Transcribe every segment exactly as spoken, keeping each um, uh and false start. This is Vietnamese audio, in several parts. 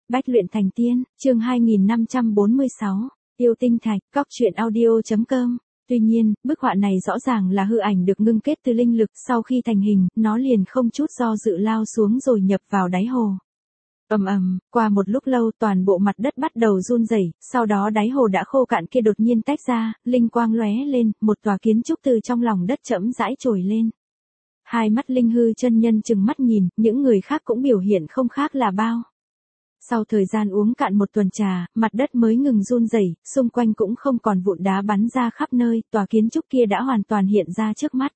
Bách luyện thành tiên, chương hai nghìn năm trăm bốn mươi sáu, yêu tinh thạch, góc truyện audio.com. Tuy nhiên, bức họa này rõ ràng là hư ảnh được ngưng kết từ linh lực, sau khi thành hình, nó liền không chút do dự lao xuống rồi nhập vào đáy hồ. Ầm ầm, qua một lúc lâu toàn bộ mặt đất bắt đầu run rẩy, sau đó đáy hồ đã khô cạn kia đột nhiên tách ra, linh quang lóe lên, một tòa kiến trúc từ trong lòng đất chậm rãi trồi lên. Hai mắt linh hư chân nhân chừng mắt nhìn, những người khác cũng biểu hiện không khác là bao. Sau thời gian uống cạn một tuần trà, mặt đất mới ngừng run rẩy, xung quanh cũng không còn vụn đá bắn ra khắp nơi, tòa kiến trúc kia đã hoàn toàn hiện ra trước mắt.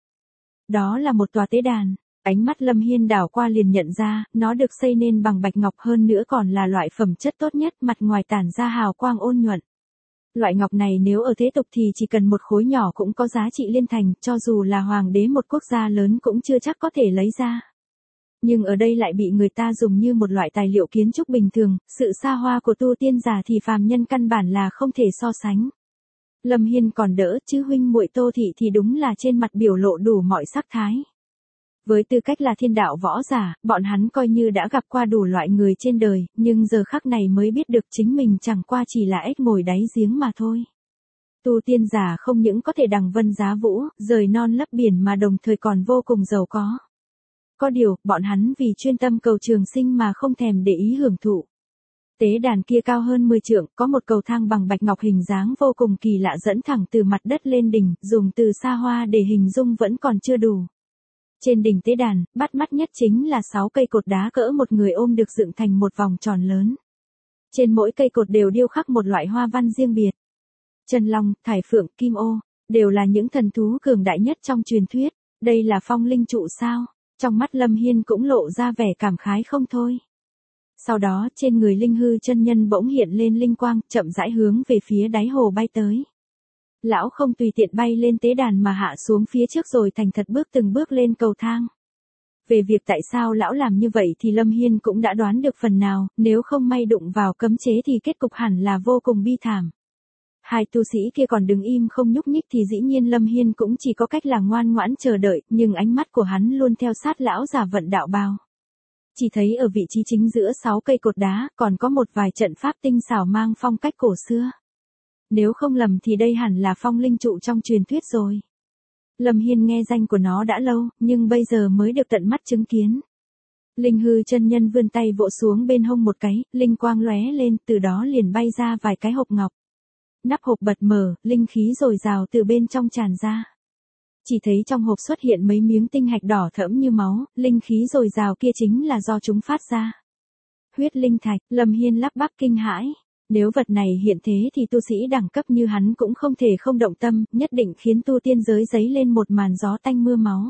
Đó là một tòa tế đàn. Ánh mắt Lâm Hiên đảo qua liền nhận ra, nó được xây nên bằng bạch ngọc, hơn nữa còn là loại phẩm chất tốt nhất, mặt ngoài tản ra hào quang ôn nhuận. Loại ngọc này nếu ở thế tục thì chỉ cần một khối nhỏ cũng có giá trị liên thành, cho dù là hoàng đế một quốc gia lớn cũng chưa chắc có thể lấy ra. Nhưng ở đây lại bị người ta dùng như một loại tài liệu kiến trúc bình thường, sự xa hoa của tu tiên giả thì phàm nhân căn bản là không thể so sánh. Lâm Hiên còn đỡ, chứ huynh muội Tô Thị thì đúng là trên mặt biểu lộ đủ mọi sắc thái. Với tư cách là thiên đạo võ giả, bọn hắn coi như đã gặp qua đủ loại người trên đời, nhưng giờ khắc này mới biết được chính mình chẳng qua chỉ là ếch ngồi đáy giếng mà thôi. Tu tiên giả không những có thể đằng vân giá vũ, rời non lấp biển mà đồng thời còn vô cùng giàu có. Có điều, bọn hắn vì chuyên tâm cầu trường sinh mà không thèm để ý hưởng thụ. Tế đàn kia cao hơn mười trượng, có một cầu thang bằng bạch ngọc hình dáng vô cùng kỳ lạ dẫn thẳng từ mặt đất lên đỉnh, dùng từ xa hoa để hình dung vẫn còn chưa đủ. Trên đỉnh tế đàn, bắt mắt nhất chính là sáu cây cột đá cỡ một người ôm được dựng thành một vòng tròn lớn. Trên mỗi cây cột đều điêu khắc một loại hoa văn riêng biệt. Chân long, thải phượng, kim ô, đều là những thần thú cường đại nhất trong truyền thuyết. Đây là phong linh trụ sao? Trong mắt Lâm Hiên cũng lộ ra vẻ cảm khái không thôi. Sau đó, trên người linh hư chân nhân bỗng hiện lên linh quang, chậm rãi hướng về phía đáy hồ bay tới. Lão không tùy tiện bay lên tế đàn mà hạ xuống phía trước rồi thành thật bước từng bước lên cầu thang. Về việc tại sao lão làm như vậy thì Lâm Hiên cũng đã đoán được phần nào, nếu không may đụng vào cấm chế thì kết cục hẳn là vô cùng bi thảm. Hai tu sĩ kia còn đứng im không nhúc nhích thì dĩ nhiên Lâm Hiên cũng chỉ có cách là ngoan ngoãn chờ đợi, nhưng ánh mắt của hắn luôn theo sát lão giả vận đạo bào. Chỉ thấy ở vị trí chính giữa sáu cây cột đá, còn có một vài trận pháp tinh xảo mang phong cách cổ xưa. Nếu không lầm thì đây hẳn là phong linh trụ trong truyền thuyết rồi. Lâm Hiên nghe danh của nó đã lâu, nhưng bây giờ mới được tận mắt chứng kiến. Linh hư chân nhân vươn tay vỗ xuống bên hông một cái, linh quang lóe lên, từ đó liền bay ra vài cái hộp ngọc. Nắp hộp bật mở, linh khí dồi dào từ bên trong tràn ra. Chỉ thấy trong hộp xuất hiện mấy miếng tinh hạch đỏ thẫm như máu, linh khí dồi dào kia chính là do chúng phát ra. Huyết linh thạch, Lâm Hiên lắp bắp kinh hãi. Nếu vật này hiện thế thì tu sĩ đẳng cấp như hắn cũng không thể không động tâm, nhất định khiến tu tiên giới giấy lên một màn gió tanh mưa máu.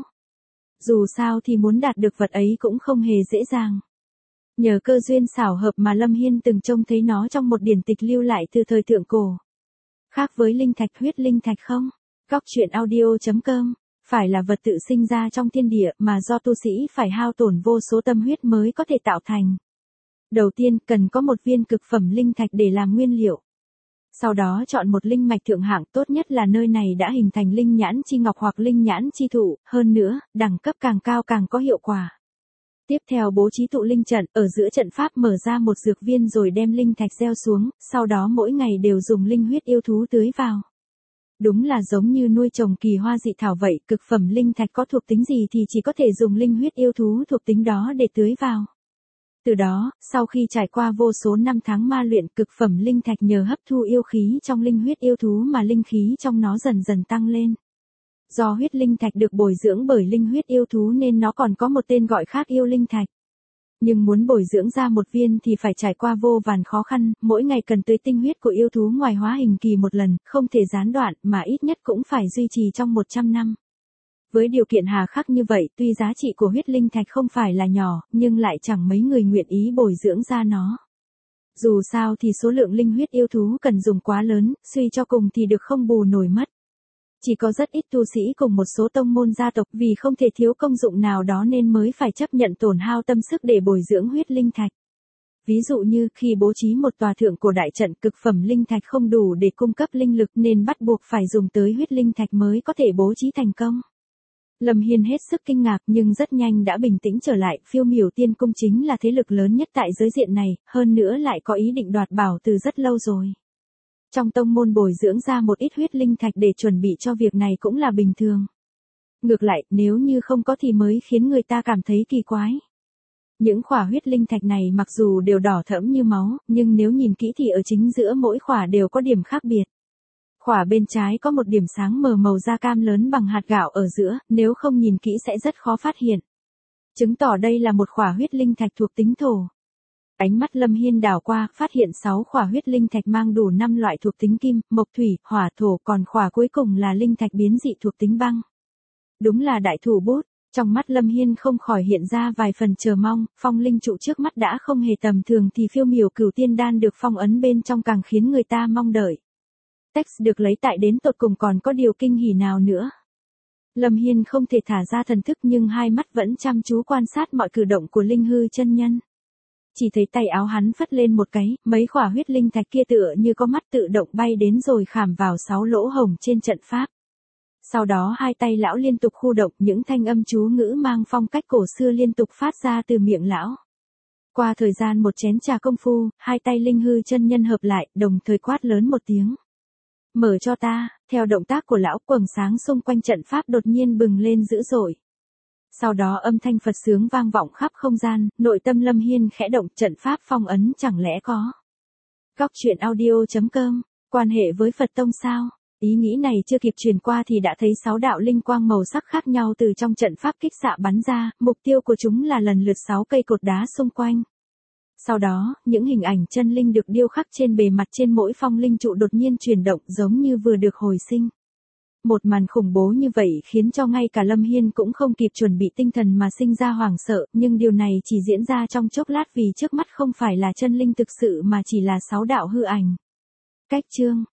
Dù sao thì muốn đạt được vật ấy cũng không hề dễ dàng. Nhờ cơ duyên xảo hợp mà Lâm Hiên từng trông thấy nó trong một điển tịch lưu lại từ thời thượng cổ. Khác với linh thạch huyết linh thạch không? Góc truyện audio.com, phải là vật tự sinh ra trong thiên địa mà do tu sĩ phải hao tổn vô số tâm huyết mới có thể tạo thành. Đầu tiên cần có một viên cực phẩm linh thạch để làm nguyên liệu. Sau đó chọn một linh mạch thượng hạng, tốt nhất là nơi này đã hình thành linh nhãn chi ngọc hoặc linh nhãn chi thụ, hơn nữa, đẳng cấp càng cao càng có hiệu quả. Tiếp theo bố trí tụ linh trận, ở giữa trận pháp mở ra một dược viên rồi đem linh thạch gieo xuống, sau đó mỗi ngày đều dùng linh huyết yêu thú tưới vào. Đúng là giống như nuôi trồng kỳ hoa dị thảo vậy, cực phẩm linh thạch có thuộc tính gì thì chỉ có thể dùng linh huyết yêu thú thuộc tính đó để tưới vào. Từ đó, sau khi trải qua vô số năm tháng ma luyện, cực phẩm linh thạch nhờ hấp thu yêu khí trong linh huyết yêu thú mà linh khí trong nó dần dần tăng lên. Do huyết linh thạch được bồi dưỡng bởi linh huyết yêu thú nên nó còn có một tên gọi khác yêu linh thạch. Nhưng muốn bồi dưỡng ra một viên thì phải trải qua vô vàn khó khăn, mỗi ngày cần tưới tinh huyết của yêu thú ngoài hóa hình kỳ một lần, không thể gián đoạn, mà ít nhất cũng phải duy trì trong một trăm năm. Với điều kiện hà khắc như vậy, tuy giá trị của huyết linh thạch không phải là nhỏ, nhưng lại chẳng mấy người nguyện ý bồi dưỡng ra nó. Dù sao thì số lượng linh huyết yêu thú cần dùng quá lớn, suy cho cùng thì được không bù nổi mất. Chỉ có rất ít tu sĩ cùng một số tông môn gia tộc vì không thể thiếu công dụng nào đó nên mới phải chấp nhận tổn hao tâm sức để bồi dưỡng huyết linh thạch. Ví dụ như khi bố trí một tòa thượng cổ đại trận, cực phẩm linh thạch không đủ để cung cấp linh lực nên bắt buộc phải dùng tới huyết linh thạch mới có thể bố trí thành công. Lâm Hiên hết sức kinh ngạc nhưng rất nhanh đã bình tĩnh trở lại, Phiêu Miểu Tiên Cung chính là thế lực lớn nhất tại giới diện này, hơn nữa lại có ý định đoạt bảo từ rất lâu rồi. Trong tông môn bồi dưỡng ra một ít huyết linh thạch để chuẩn bị cho việc này cũng là bình thường. Ngược lại, nếu như không có thì mới khiến người ta cảm thấy kỳ quái. Những khỏa huyết linh thạch này mặc dù đều đỏ thẫm như máu, nhưng nếu nhìn kỹ thì ở chính giữa mỗi khỏa đều có điểm khác biệt. Khỏa bên trái có một điểm sáng mờ màu da cam lớn bằng hạt gạo ở giữa, nếu không nhìn kỹ sẽ rất khó phát hiện. Chứng tỏ đây là một khỏa huyết linh thạch thuộc tính thổ. Ánh mắt Lâm Hiên đảo qua, phát hiện sáu khỏa huyết linh thạch mang đủ năm loại thuộc tính kim, mộc thủy, hỏa thổ, còn khỏa cuối cùng là linh thạch biến dị thuộc tính băng. Đúng là đại thủ bút, trong mắt Lâm Hiên không khỏi hiện ra vài phần chờ mong, phong linh trụ trước mắt đã không hề tầm thường thì Phiêu Miểu Cửu Tiên Đan được phong ấn bên trong càng khiến người ta mong đợi. Text được lấy tại đến tột cùng còn có điều kinh hỉ nào nữa. Lâm Hiên không thể thả ra thần thức nhưng hai mắt vẫn chăm chú quan sát mọi cử động của Linh Hư chân nhân. Chỉ thấy tay áo hắn phất lên một cái, mấy khỏa huyết linh thạch kia tựa như có mắt tự động bay đến rồi khảm vào sáu lỗ hổng trên trận pháp. Sau đó hai tay lão liên tục khu động, những thanh âm chú ngữ mang phong cách cổ xưa liên tục phát ra từ miệng lão. Qua thời gian một chén trà công phu, hai tay Linh Hư chân nhân hợp lại, đồng thời quát lớn một tiếng. Mở cho ta, theo động tác của lão, quầng sáng xung quanh trận pháp đột nhiên bừng lên dữ dội. Sau đó âm thanh Phật sướng vang vọng khắp không gian, nội tâm Lâm Hiên khẽ động, trận pháp phong ấn chẳng lẽ có. Góc truyện audio chấm com, quan hệ với Phật tông sao? Ý nghĩ này chưa kịp truyền qua thì đã thấy sáu đạo linh quang màu sắc khác nhau từ trong trận pháp kích xạ bắn ra, mục tiêu của chúng là lần lượt sáu cây cột đá xung quanh. Sau đó, những hình ảnh chân linh được điêu khắc trên bề mặt trên mỗi phong linh trụ đột nhiên chuyển động giống như vừa được hồi sinh. Một màn khủng bố như vậy khiến cho ngay cả Lâm Hiên cũng không kịp chuẩn bị tinh thần mà sinh ra hoảng sợ, nhưng điều này chỉ diễn ra trong chốc lát vì trước mắt không phải là chân linh thực sự mà chỉ là sáu đạo hư ảnh. Cách chương